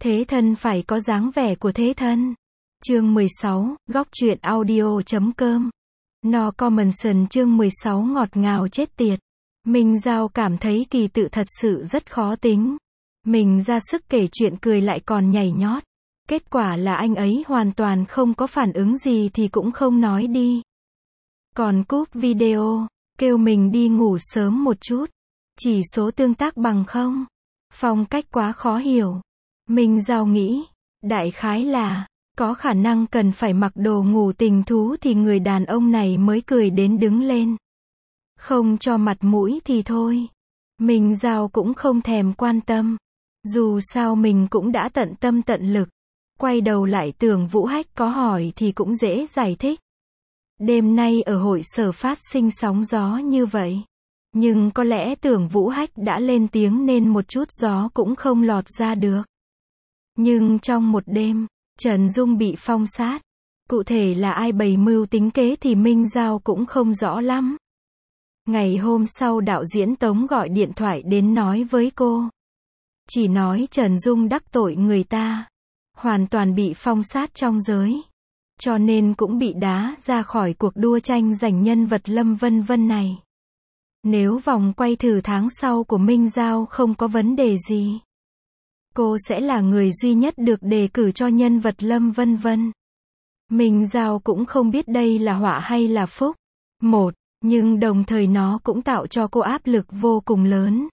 Thế thân phải có dáng vẻ của thế thân. Chương 16, góc truyện audio.com. No Commenson chương 16 ngọt ngào chết tiệt. Minh Giao cảm thấy Kỳ Tự thật sự rất khó tính. Mình ra sức kể chuyện cười lại còn nhảy nhót. Kết quả là anh ấy hoàn toàn không có phản ứng gì thì cũng không nói đi. Còn cúp video, kêu mình đi ngủ sớm một chút. Chỉ số tương tác bằng không. Phong cách quá khó hiểu. Minh Giao nghĩ, đại khái là, có khả năng cần phải mặc đồ ngủ tình thú thì người đàn ông này mới cười đến đứng lên. Không cho mặt mũi thì thôi. Minh Giao cũng không thèm quan tâm. Dù sao mình cũng đã tận tâm tận lực. Quay đầu lại Tưởng Vũ Hách có hỏi thì cũng dễ giải thích. Đêm nay ở hội sở phát sinh sóng gió như vậy. Nhưng có lẽ Tưởng Vũ Hách đã lên tiếng nên một chút gió cũng không lọt ra được. Nhưng trong một đêm, Trần Dung bị phong sát. Cụ thể là ai bày mưu tính kế thì Minh Giao cũng không rõ lắm. Ngày hôm sau đạo diễn Tống gọi điện thoại đến nói với cô. Chỉ nói Trần Dung đắc tội người ta. Hoàn toàn bị phong sát trong giới. Cho nên cũng bị đá ra khỏi cuộc đua tranh giành nhân vật Lâm Vân Vân này. Nếu vòng quay thử tháng sau của Minh Giao không có vấn đề gì, cô sẽ là người duy nhất được đề cử cho nhân vật Lâm Vân Vân. Minh Giao cũng không biết đây là họa hay là phúc. Nhưng đồng thời nó cũng tạo cho cô áp lực vô cùng lớn.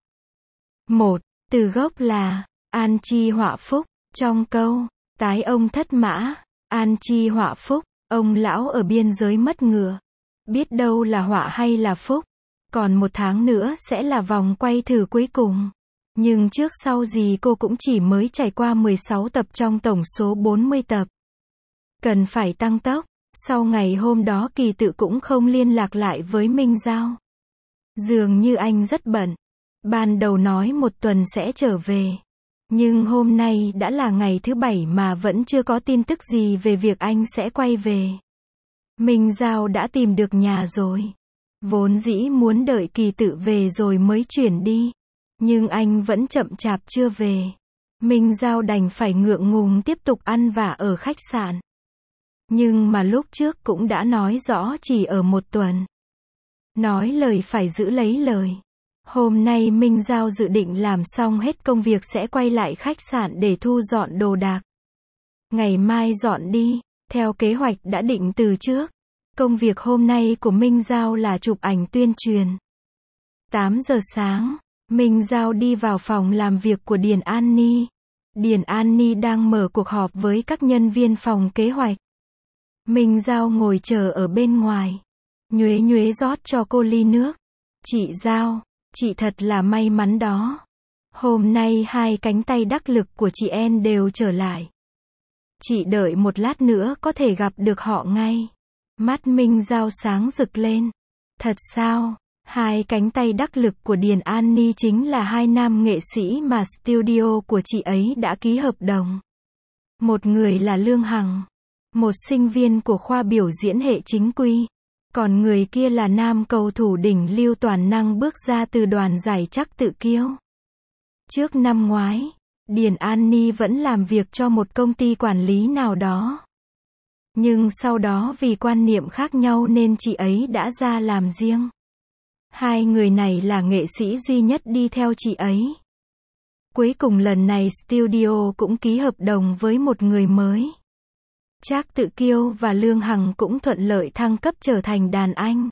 Từ gốc là, an chi họa phúc, trong câu, tái ông thất mã, an chi họa phúc, ông lão ở biên giới mất ngựa. Biết đâu là họa hay là phúc. Còn một tháng nữa sẽ là vòng quay thử cuối cùng. Nhưng trước sau gì cô cũng chỉ mới trải qua 16 tập trong tổng số 40 tập. Cần phải tăng tốc. Sau ngày hôm đó Kỳ Tự cũng không liên lạc lại với Minh Giao. Dường như anh rất bận. Ban đầu nói một tuần sẽ trở về. Nhưng hôm nay đã là ngày thứ 7 mà vẫn chưa có tin tức gì về việc anh sẽ quay về. Minh Giao đã tìm được nhà rồi. Vốn dĩ muốn đợi Kỳ Tự về rồi mới chuyển đi. Nhưng anh vẫn chậm chạp chưa về. Minh Giao đành phải ngượng ngùng tiếp tục ăn vạ ở khách sạn. Nhưng mà lúc trước cũng đã nói rõ chỉ ở một tuần. Nói lời phải giữ lấy lời. Hôm nay Minh Giao dự định làm xong hết công việc sẽ quay lại khách sạn để thu dọn đồ đạc. Ngày mai dọn đi, theo kế hoạch đã định từ trước. Công việc hôm nay của Minh Giao là chụp ảnh tuyên truyền. 8 giờ sáng, Minh Giao đi vào phòng làm việc của Điền An Ni. Điền An Ni đang mở cuộc họp với các nhân viên phòng kế hoạch. Minh Giao ngồi chờ ở bên ngoài. Nhuế Nhuế rót cho cô ly nước. Chị Giao, chị thật là may mắn đó. Hôm nay hai cánh tay đắc lực của chị En đều trở lại. Chị đợi một lát nữa có thể gặp được họ ngay. Mắt Minh Giao sáng rực lên. Thật sao? Hai cánh tay đắc lực của Điền An Ni chính là hai nam nghệ sĩ mà studio của chị ấy đã ký hợp đồng. Một người là Lương Hằng, một sinh viên của khoa biểu diễn hệ chính quy. Còn người kia là nam cầu thủ đỉnh lưu toàn năng bước ra từ đoàn giải Trắc Tự Kiêu. Trước năm ngoái, Điền An Ni vẫn làm việc cho một công ty quản lý nào đó. Nhưng sau đó vì quan niệm khác nhau nên chị ấy đã ra làm riêng. Hai người này là nghệ sĩ duy nhất đi theo chị ấy. Cuối cùng lần này studio cũng ký hợp đồng với một người mới. Trác Tự Kiêu và Lương Hằng cũng thuận lợi thăng cấp trở thành đàn anh.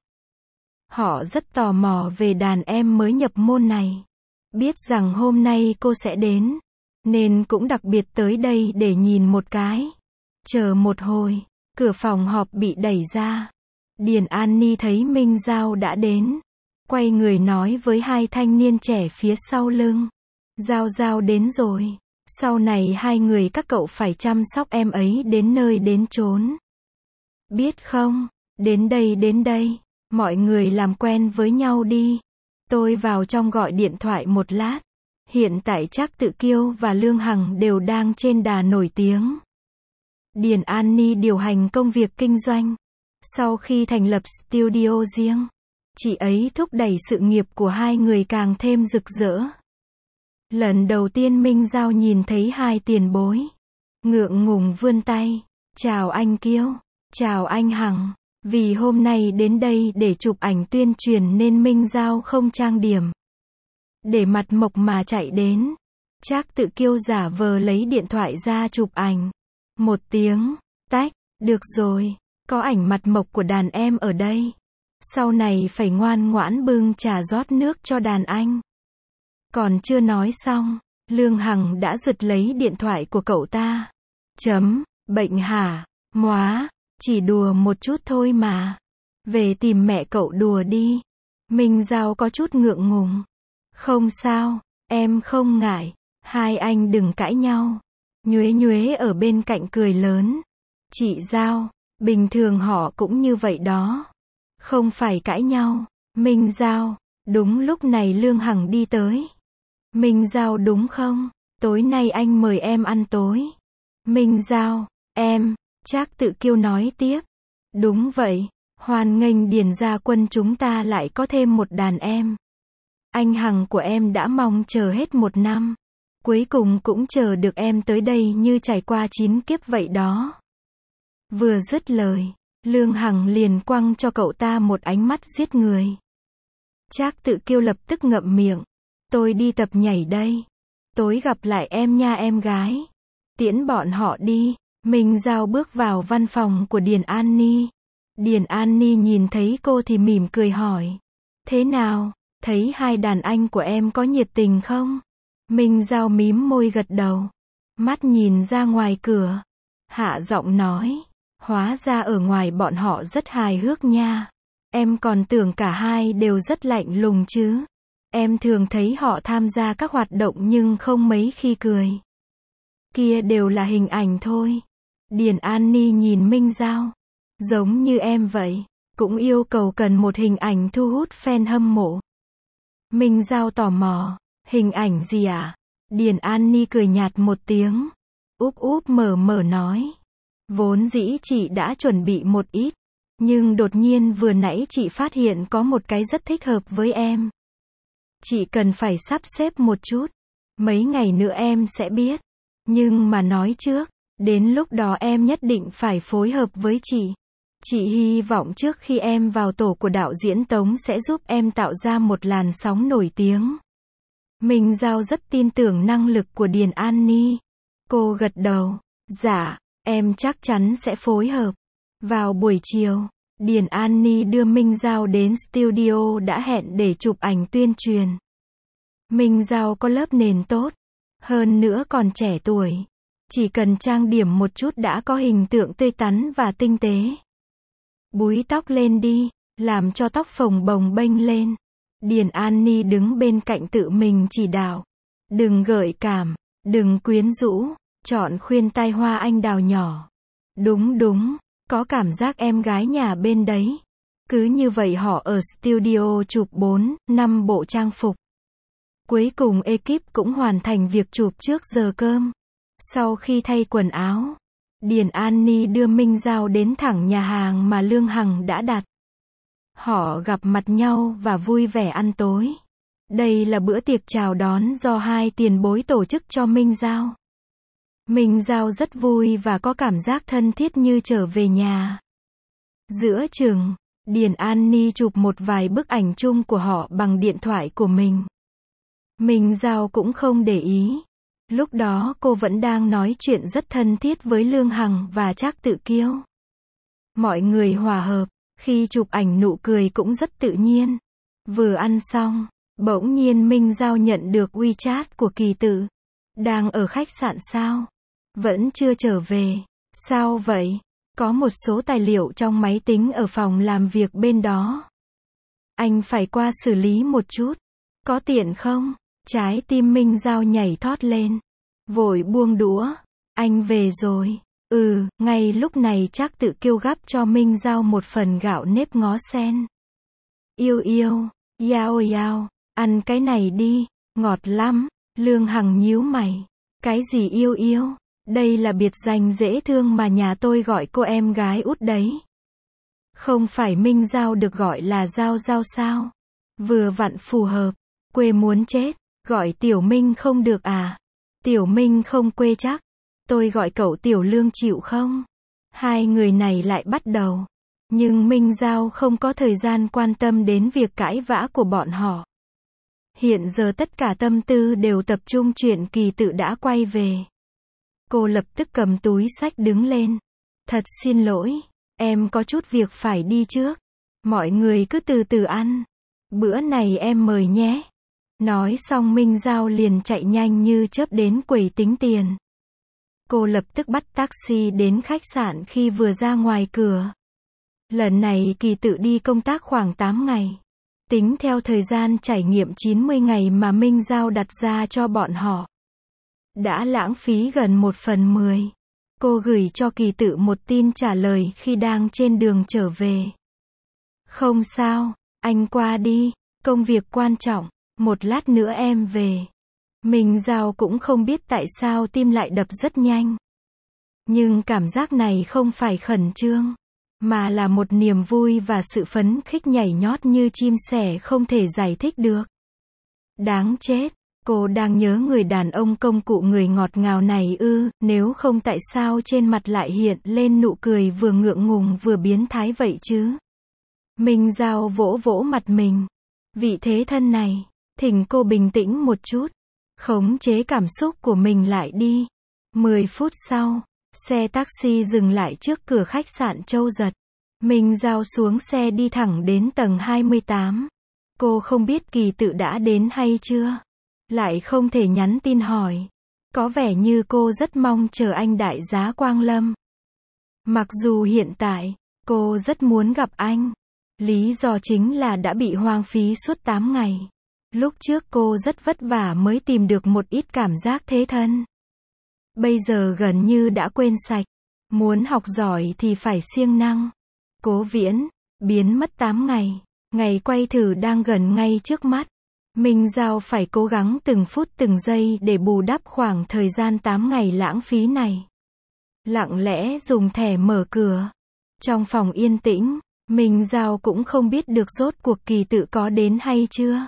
Họ rất tò mò về đàn em mới nhập môn này. Biết rằng hôm nay cô sẽ đến, nên cũng đặc biệt tới đây để nhìn một cái. Chờ một hồi, cửa phòng họp bị đẩy ra. Điền An Ni thấy Minh Giao đã đến. Quay người nói với hai thanh niên trẻ phía sau lưng. Giao Giao đến rồi. Sau này hai người các cậu phải chăm sóc em ấy đến nơi đến chốn. Biết không? Đến đây. Mọi người làm quen với nhau đi. Tôi vào trong gọi điện thoại một lát. Hiện tại Trác Tự Kiêu và Lương Hằng đều đang trên đà nổi tiếng. Điền An Ni điều hành công việc kinh doanh. Sau khi thành lập studio riêng, chị ấy thúc đẩy sự nghiệp của hai người càng thêm rực rỡ. Lần đầu tiên Minh Giao nhìn thấy hai tiền bối. Ngượng ngùng vươn tay. Chào anh Kiêu. Chào anh Hằng. Vì hôm nay đến đây để chụp ảnh tuyên truyền nên Minh Giao không trang điểm. Để mặt mộc mà chạy đến. Trác Tự Kiêu giả vờ lấy điện thoại ra chụp ảnh. Một tiếng, tách, được rồi, có ảnh mặt mộc của đàn em ở đây. Sau này phải ngoan ngoãn bưng trà rót nước cho đàn anh. Còn chưa nói xong, Lương Hằng đã giật lấy điện thoại của cậu ta. Bệnh hả? Móa, chỉ đùa một chút thôi mà. Về tìm mẹ cậu đùa đi. Minh Giao có chút ngượng ngùng. Không sao, em không ngại. Hai anh đừng cãi nhau. Nhuế Nhuế ở bên cạnh cười lớn. Chị Giao, bình thường họ cũng như vậy đó. Không phải cãi nhau. Minh Giao, đúng lúc này Lương Hằng đi tới. Minh Giao đúng không? Tối nay anh mời em ăn tối. Minh Giao, em, Trác Tự Kiêu nói tiếp. Đúng vậy, hoan nghênh Điền gia quân chúng ta lại có thêm một đàn em. Anh Hằng của em đã mong chờ hết 1 năm. Cuối cùng cũng chờ được em tới đây như trải qua 9 kiếp vậy đó. Vừa dứt lời, Lương Hằng liền quăng cho cậu ta một ánh mắt giết người. Trác Tự Kiêu lập tức ngậm miệng. Tôi đi tập nhảy đây. Tối gặp lại em nha em gái. Tiễn bọn họ đi. Minh Giao bước vào văn phòng của Điền An Ni. Điền An Ni nhìn thấy cô thì mỉm cười hỏi. Thế nào, thấy hai đàn anh của em có nhiệt tình không? Minh Giao mím môi gật đầu. Mắt nhìn ra ngoài cửa. Hạ giọng nói. Hóa ra ở ngoài bọn họ rất hài hước nha. Em còn tưởng cả hai đều rất lạnh lùng chứ. Em thường thấy họ tham gia các hoạt động nhưng không mấy khi cười. Kia đều là hình ảnh thôi. Điền An Ni nhìn Minh Giao. Giống như em vậy. Cũng yêu cầu cần một hình ảnh thu hút fan hâm mộ. Minh Giao tò mò. Hình ảnh gì ạ? Điền An Ni cười nhạt một tiếng. Úp úp mở mở nói. Vốn dĩ chị đã chuẩn bị một ít. Nhưng đột nhiên vừa nãy chị phát hiện có một cái rất thích hợp với em. Chị cần phải sắp xếp một chút. Mấy ngày nữa em sẽ biết. Nhưng mà nói trước, đến lúc đó em nhất định phải phối hợp với chị. Chị hy vọng trước khi em vào tổ của đạo diễn Tống sẽ giúp em tạo ra một làn sóng nổi tiếng. Minh Giao rất tin tưởng năng lực của Điền An Ni. Cô gật đầu. Dạ, em chắc chắn sẽ phối hợp. Vào buổi chiều, Điền An Ni đưa Minh Giao đến studio đã hẹn để chụp ảnh tuyên truyền. Minh Giao có lớp nền tốt. Hơn nữa còn trẻ tuổi. Chỉ cần trang điểm một chút đã có hình tượng tươi tắn và tinh tế. Búi tóc lên đi, làm cho tóc phồng bồng bênh lên. Điền An Ni đứng bên cạnh tự mình chỉ đạo. Đừng gợi cảm, đừng quyến rũ, chọn khuyên tai hoa anh đào nhỏ. Đúng đúng, có cảm giác em gái nhà bên đấy. Cứ như vậy họ ở studio chụp 4-5 bộ trang phục. Cuối cùng ekip cũng hoàn thành việc chụp trước giờ cơm. Sau khi thay quần áo, Điền An Ni đưa Minh Giao đến thẳng nhà hàng mà Lương Hằng đã đặt. Họ gặp mặt nhau và vui vẻ ăn tối. Đây là bữa tiệc chào đón do hai tiền bối tổ chức cho Minh Giao. Minh Giao rất vui và có cảm giác thân thiết như trở về nhà. Giữa chừng, Điền An Ni chụp một vài bức ảnh chung của họ bằng điện thoại của mình. Minh Giao cũng không để ý. Lúc đó cô vẫn đang nói chuyện rất thân thiết với Lương Hằng và Trác Tự Kiêu. Mọi người hòa hợp, khi chụp ảnh nụ cười cũng rất tự nhiên. Vừa ăn xong, bỗng nhiên Minh Giao nhận được WeChat của Kỳ Tự. Đang ở khách sạn sao? Vẫn chưa trở về. Sao vậy? Có một số tài liệu trong máy tính ở phòng làm việc bên đó. Anh phải qua xử lý một chút. Có tiện không? Trái tim Minh Giao nhảy thót lên. Vội buông đũa. Anh về rồi. Ngay lúc này Trác Tự Kiêu gắp cho Minh Giao một phần gạo nếp ngó sen. Yêu yêu, yao yao, ăn cái này đi, ngọt lắm. Lương Hằng nhíu mày. Cái gì yêu yêu? Đây là biệt danh dễ thương mà nhà tôi gọi cô em gái út đấy. Không phải Minh Giao được gọi là Giao Giao sao? Vừa vặn phù hợp. Quê muốn chết. Gọi Tiểu Minh không được à? Tiểu Minh không quê chắc. Tôi gọi cậu Tiểu Lương chịu không? Hai người này lại bắt đầu. Nhưng Minh Giao không có thời gian quan tâm đến việc cãi vã của bọn họ. Hiện giờ tất cả tâm tư đều tập trung chuyện Kỳ Tự đã quay về. Cô lập tức cầm túi xách đứng lên. Thật xin lỗi, em có chút việc phải đi trước. Mọi người cứ từ từ ăn. Bữa này em mời nhé. Nói xong Minh Giao liền chạy nhanh như chớp đến quầy tính tiền. Cô lập tức bắt taxi đến khách sạn khi vừa ra ngoài cửa. Lần này Kỳ Tự đi công tác khoảng 8 ngày. Tính theo thời gian trải nghiệm 90 ngày mà Minh Giao đặt ra cho bọn họ. Đã lãng phí gần 1/10. Cô gửi cho Kỳ Tự một tin trả lời khi đang trên đường trở về. Không sao, anh qua đi, công việc quan trọng, một lát nữa em về. Minh Giao cũng không biết tại sao tim lại đập rất nhanh. Nhưng cảm giác này không phải khẩn trương, mà là một niềm vui và sự phấn khích nhảy nhót như chim sẻ không thể giải thích được. Đáng chết, cô đang nhớ người đàn ông công cụ người ngọt ngào này ư, nếu không tại sao trên mặt lại hiện lên nụ cười vừa ngượng ngùng vừa biến thái vậy chứ? Minh Giao vỗ vỗ mặt mình. Vị thế thân này, thỉnh cô bình tĩnh một chút, khống chế cảm xúc của mình lại đi. 10 phút sau, xe taxi dừng lại trước cửa khách sạn Châu Giật. Minh Giao xuống xe đi thẳng đến tầng 28. Cô không biết Kỳ Tự đã đến hay chưa. Lại không thể nhắn tin hỏi. Có vẻ như cô rất mong chờ anh đại giá Quang Lâm. Mặc dù hiện tại, cô rất muốn gặp anh. Lý do chính là đã bị hoang phí suốt 8 ngày. Lúc trước cô rất vất vả mới tìm được một ít cảm giác thế thân. Bây giờ gần như đã quên sạch. Muốn học giỏi thì phải siêng năng. Cố Viễn, biến mất 8 ngày. Ngày quay thử đang gần ngay trước mắt. Minh Giao phải cố gắng từng phút từng giây để bù đắp khoảng thời gian 8 ngày lãng phí này. Lặng lẽ dùng thẻ mở cửa. Trong phòng yên tĩnh, Minh Giao cũng không biết được rốt cuộc Kỳ Tự có đến hay chưa.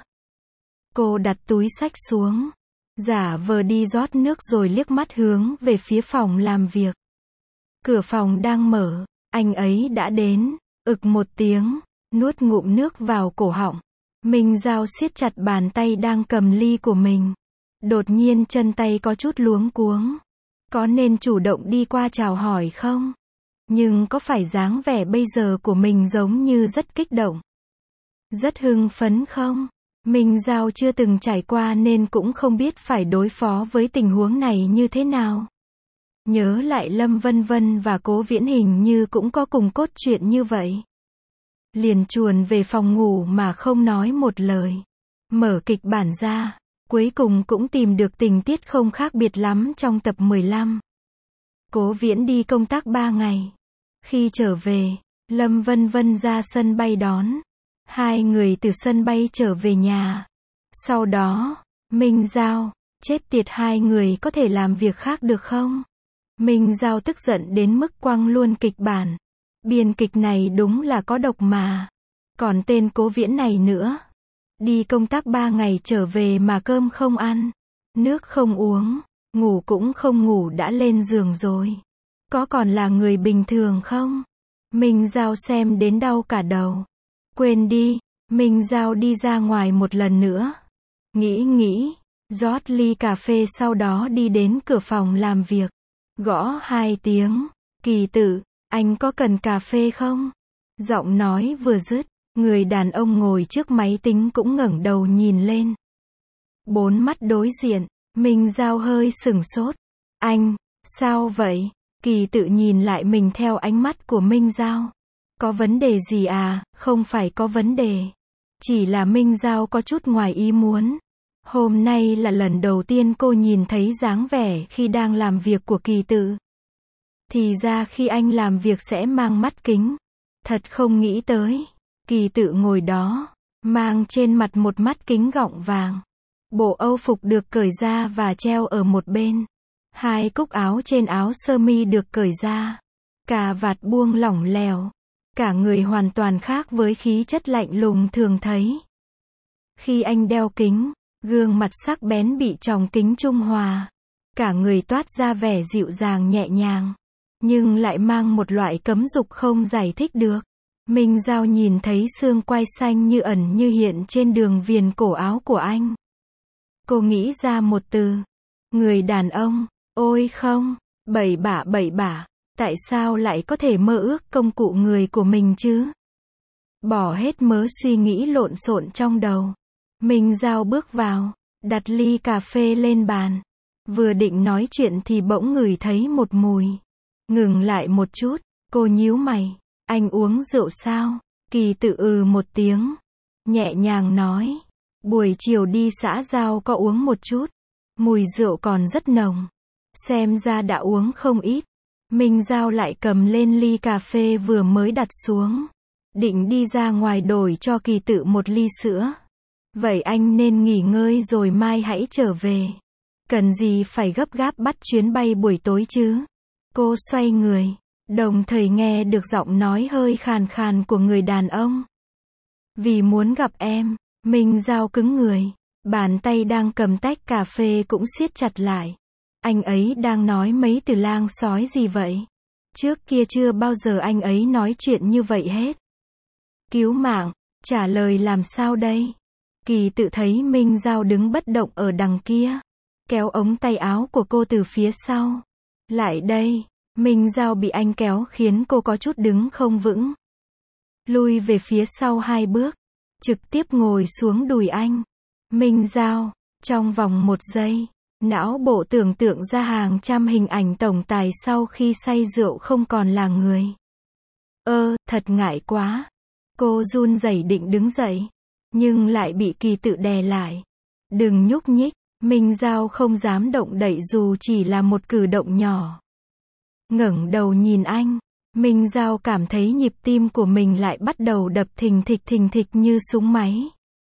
Cô đặt túi xách xuống, giả vờ đi rót nước rồi liếc mắt hướng về phía phòng làm việc. Cửa phòng đang mở, anh ấy đã đến, ực một tiếng, nuốt ngụm nước vào cổ họng. Minh Giao siết chặt bàn tay đang cầm ly của mình. Đột nhiên chân tay có chút luống cuống. Có nên chủ động đi qua chào hỏi không? Nhưng có phải dáng vẻ bây giờ của mình giống như rất kích động, rất hưng phấn không? Minh Giao chưa từng trải qua nên cũng không biết phải đối phó với tình huống này như thế nào. Nhớ lại Lâm Vân Vân và Cố Viễn hình như cũng có cùng cốt truyện như vậy. Liền chuồn về phòng ngủ mà không nói một lời. Mở kịch bản ra, cuối cùng cũng tìm được tình tiết không khác biệt lắm trong tập 15. Cố Viễn đi công tác 3 ngày. Khi trở về, Lâm Vân Vân ra sân bay đón. Hai người từ sân bay trở về nhà. Sau đó, Minh Giao, chết tiệt, hai người có thể làm việc khác được không? Minh Giao tức giận đến mức quăng luôn kịch bản. Biên kịch này đúng là có độc mà. Còn tên Cố Viễn này nữa. Đi công tác 3 ngày trở về mà cơm không ăn, nước không uống, ngủ cũng không ngủ đã lên giường rồi. Có còn là người bình thường không? Minh Giao xem đến đau cả đầu. Quên đi, Minh Giao đi ra ngoài một lần nữa. Nghĩ, rót ly cà phê sau đó đi đến cửa phòng làm việc. Gõ 2 tiếng. Kỳ Tự, anh có cần cà phê không? Giọng nói vừa dứt, người đàn ông ngồi trước máy tính cũng ngẩng đầu nhìn lên. 4 mắt đối diện, Minh Giao hơi sửng sốt. Anh, sao vậy? Kỳ Tự nhìn lại mình theo ánh mắt của Minh Giao. Có vấn đề gì à? Không phải có vấn đề. Chỉ là Minh Giao có chút ngoài ý muốn. Hôm nay là lần đầu tiên cô nhìn thấy dáng vẻ khi đang làm việc của Kỳ Tự. Thì ra khi anh làm việc sẽ mang mắt kính. Thật không nghĩ tới. Kỳ Tự ngồi đó, mang trên mặt một mắt kính gọng vàng. Bộ âu phục được cởi ra và treo ở một bên. 2 cúc áo trên áo sơ mi được cởi ra. Cà vạt buông lỏng lẻo. Cả người hoàn toàn khác với khí chất lạnh lùng thường thấy. Khi anh đeo kính, Gương mặt sắc bén bị tròng kính trung hòa. Cả người toát ra vẻ dịu dàng nhẹ nhàng. Nhưng lại mang một loại cấm dục không giải thích được. Minh Giao nhìn thấy xương quai xanh như ẩn như hiện trên đường viền cổ áo của anh. Cô nghĩ ra một từ. Người đàn ông. Ôi không, bậy bạ, tại sao lại có thể mơ ước công cụ người của mình chứ? Bỏ hết mớ suy nghĩ lộn xộn trong đầu. Minh Giao bước vào, đặt ly cà phê lên bàn. Vừa định nói chuyện thì bỗng ngửi thấy một mùi. Ngừng lại một chút, cô nhíu mày. Anh uống rượu sao? Kỳ Tự một tiếng. Nhẹ nhàng nói. Buổi chiều đi xã giao có uống một chút. Mùi rượu còn rất nồng. Xem ra đã uống không ít. Minh Giao lại cầm lên ly cà phê vừa mới đặt xuống. Định đi ra ngoài đổi cho Kỳ Tự một ly sữa. Vậy anh nên nghỉ ngơi rồi mai hãy trở về. Cần gì phải gấp gáp bắt chuyến bay buổi tối chứ? Cô xoay người, đồng thời nghe được giọng nói hơi khàn khàn của người đàn ông. Vì muốn gặp em, Minh Giao cứng người. Bàn tay đang cầm tách cà phê cũng siết chặt lại. Anh ấy đang nói mấy từ lang sói gì vậy? Trước kia chưa bao giờ anh ấy nói chuyện như vậy hết. Cứu mạng, trả lời làm sao đây? Kỳ Tự thấy Minh Giao đứng bất động ở đằng kia. Kéo ống tay áo của cô từ phía sau. Lại đây, Minh Giao bị anh kéo khiến cô có chút đứng không vững. Lui về phía sau 2 bước. Trực tiếp ngồi xuống đùi anh. Minh Giao, trong vòng 1 giây, não bộ tưởng tượng ra hàng trăm hình ảnh tổng tài sau khi say rượu không còn là người. Thật ngại quá. Cô run rẩy định đứng dậy. Nhưng lại bị Kỳ Tự đè lại. Đừng nhúc nhích. Minh Giao không dám động đậy dù chỉ là một cử động nhỏ. Ngẩng đầu nhìn anh. Minh Giao cảm thấy nhịp tim của mình lại bắt đầu đập thình thịch như súng máy.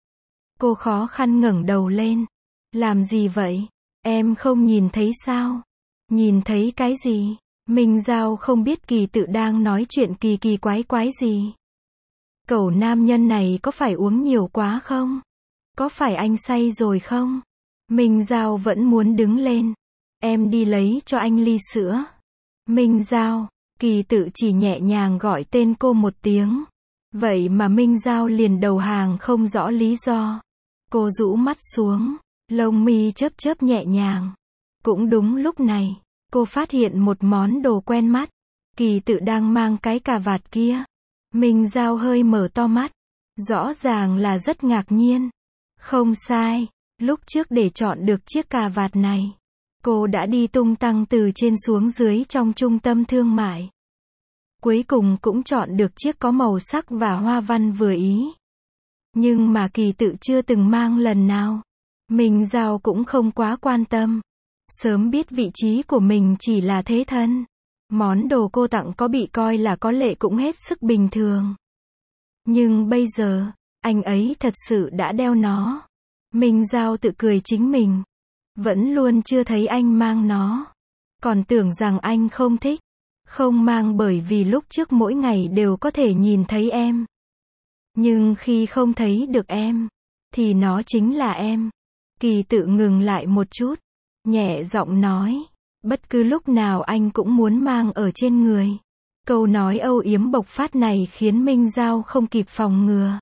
Cô khó khăn ngẩng đầu lên. Làm gì vậy? Em không nhìn thấy sao? Nhìn thấy cái gì? Minh Giao không biết Kỳ Tự đang nói chuyện kỳ quái gì. Cậu nam nhân này có phải uống nhiều quá không? Có phải anh say rồi không? Minh Giao vẫn muốn đứng lên. Em đi lấy cho anh ly sữa. Minh Giao. Kỳ Tự chỉ nhẹ nhàng gọi tên cô một tiếng. Vậy mà Minh Giao liền đầu hàng không rõ lý do. Cô rũ mắt xuống. Lông mi chớp nhẹ nhàng. Cũng đúng lúc này, cô phát hiện một món đồ quen mắt. Kỳ Tự đang mang cái cà vạt kia. Minh Giao hơi mở to mắt. Rõ ràng là rất ngạc nhiên. Không sai, lúc trước để chọn được chiếc cà vạt này, cô đã đi tung tăng từ trên xuống dưới trong trung tâm thương mại. Cuối cùng cũng chọn được chiếc có màu sắc và hoa văn vừa ý. Nhưng mà Kỳ Tự chưa từng mang lần nào. Minh Giao cũng không quá quan tâm. Sớm biết vị trí của mình chỉ là thế thân. Món đồ cô tặng có bị coi là có lệ cũng hết sức bình thường. Nhưng bây giờ, anh ấy thật sự đã đeo nó. Minh Giao tự cười chính mình. Vẫn luôn chưa thấy anh mang nó. Còn tưởng rằng anh không thích. Không mang bởi vì lúc trước mỗi ngày đều có thể nhìn thấy em. Nhưng khi không thấy được em, thì nó chính là em. Kỳ Tự ngừng lại một chút. Nhẹ giọng nói. Bất cứ lúc nào anh cũng muốn mang ở trên người. Câu nói âu yếm bộc phát này khiến Minh Giao không kịp phòng ngừa.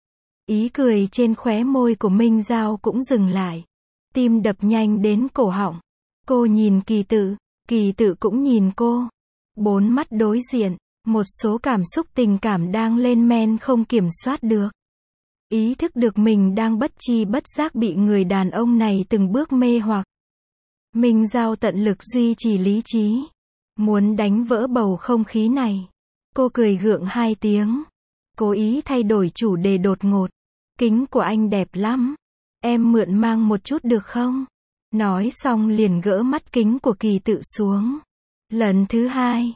Ý cười trên khóe môi của Minh Giao cũng dừng lại. Tim đập nhanh đến cổ họng. Cô nhìn Kỳ Tự cũng nhìn cô. 4 mắt đối diện, một số cảm xúc tình cảm đang lên men không kiểm soát được. Ý thức được mình đang bất tri bất giác bị người đàn ông này từng bước mê hoặc. Minh Giao tận lực duy trì lý trí. Muốn đánh vỡ bầu không khí này. Cô cười gượng 2 tiếng. Cố ý thay đổi chủ đề đột ngột. Kính của anh đẹp lắm. Em mượn mang một chút được không? Nói xong liền gỡ mắt kính của Kỳ Tự xuống. Lần thứ 2.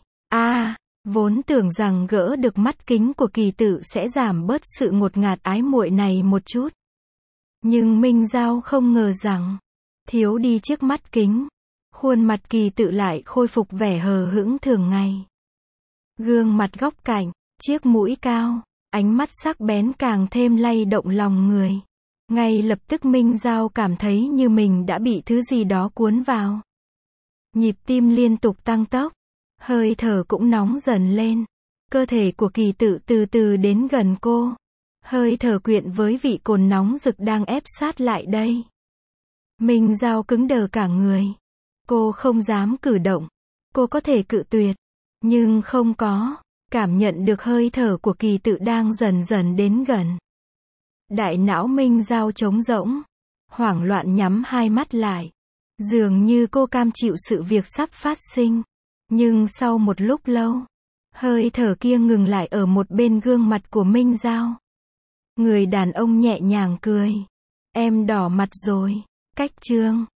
Vốn tưởng rằng gỡ được mắt kính của Kỳ Tự sẽ giảm bớt sự ngột ngạt ái muội này một chút. Nhưng Minh Giao không ngờ rằng, thiếu đi chiếc mắt kính, khuôn mặt Kỳ Tự lại khôi phục vẻ hờ hững thường ngày. Gương mặt góc cạnh, chiếc mũi cao, ánh mắt sắc bén càng thêm lay động lòng người. Ngay lập tức Minh Giao cảm thấy như mình đã bị thứ gì đó cuốn vào. Nhịp tim liên tục tăng tốc. Hơi thở cũng nóng dần lên. Cơ thể của Kỳ Tự từ từ đến gần cô. Hơi thở quyện với vị cồn nóng rực đang ép sát lại đây. Minh Giao cứng đờ cả người. Cô không dám cử động. Cô có thể cự tuyệt. Nhưng không có. Cảm nhận được hơi thở của Kỳ Tự đang dần dần đến gần. Đại não Minh Giao trống rỗng. Hoảng loạn nhắm hai mắt lại. Dường như cô cam chịu sự việc sắp phát sinh. Nhưng sau một lúc lâu, hơi thở kia ngừng lại ở một bên gương mặt của Minh Giao. Người đàn ông nhẹ nhàng cười. Em đỏ mặt rồi. Cách chương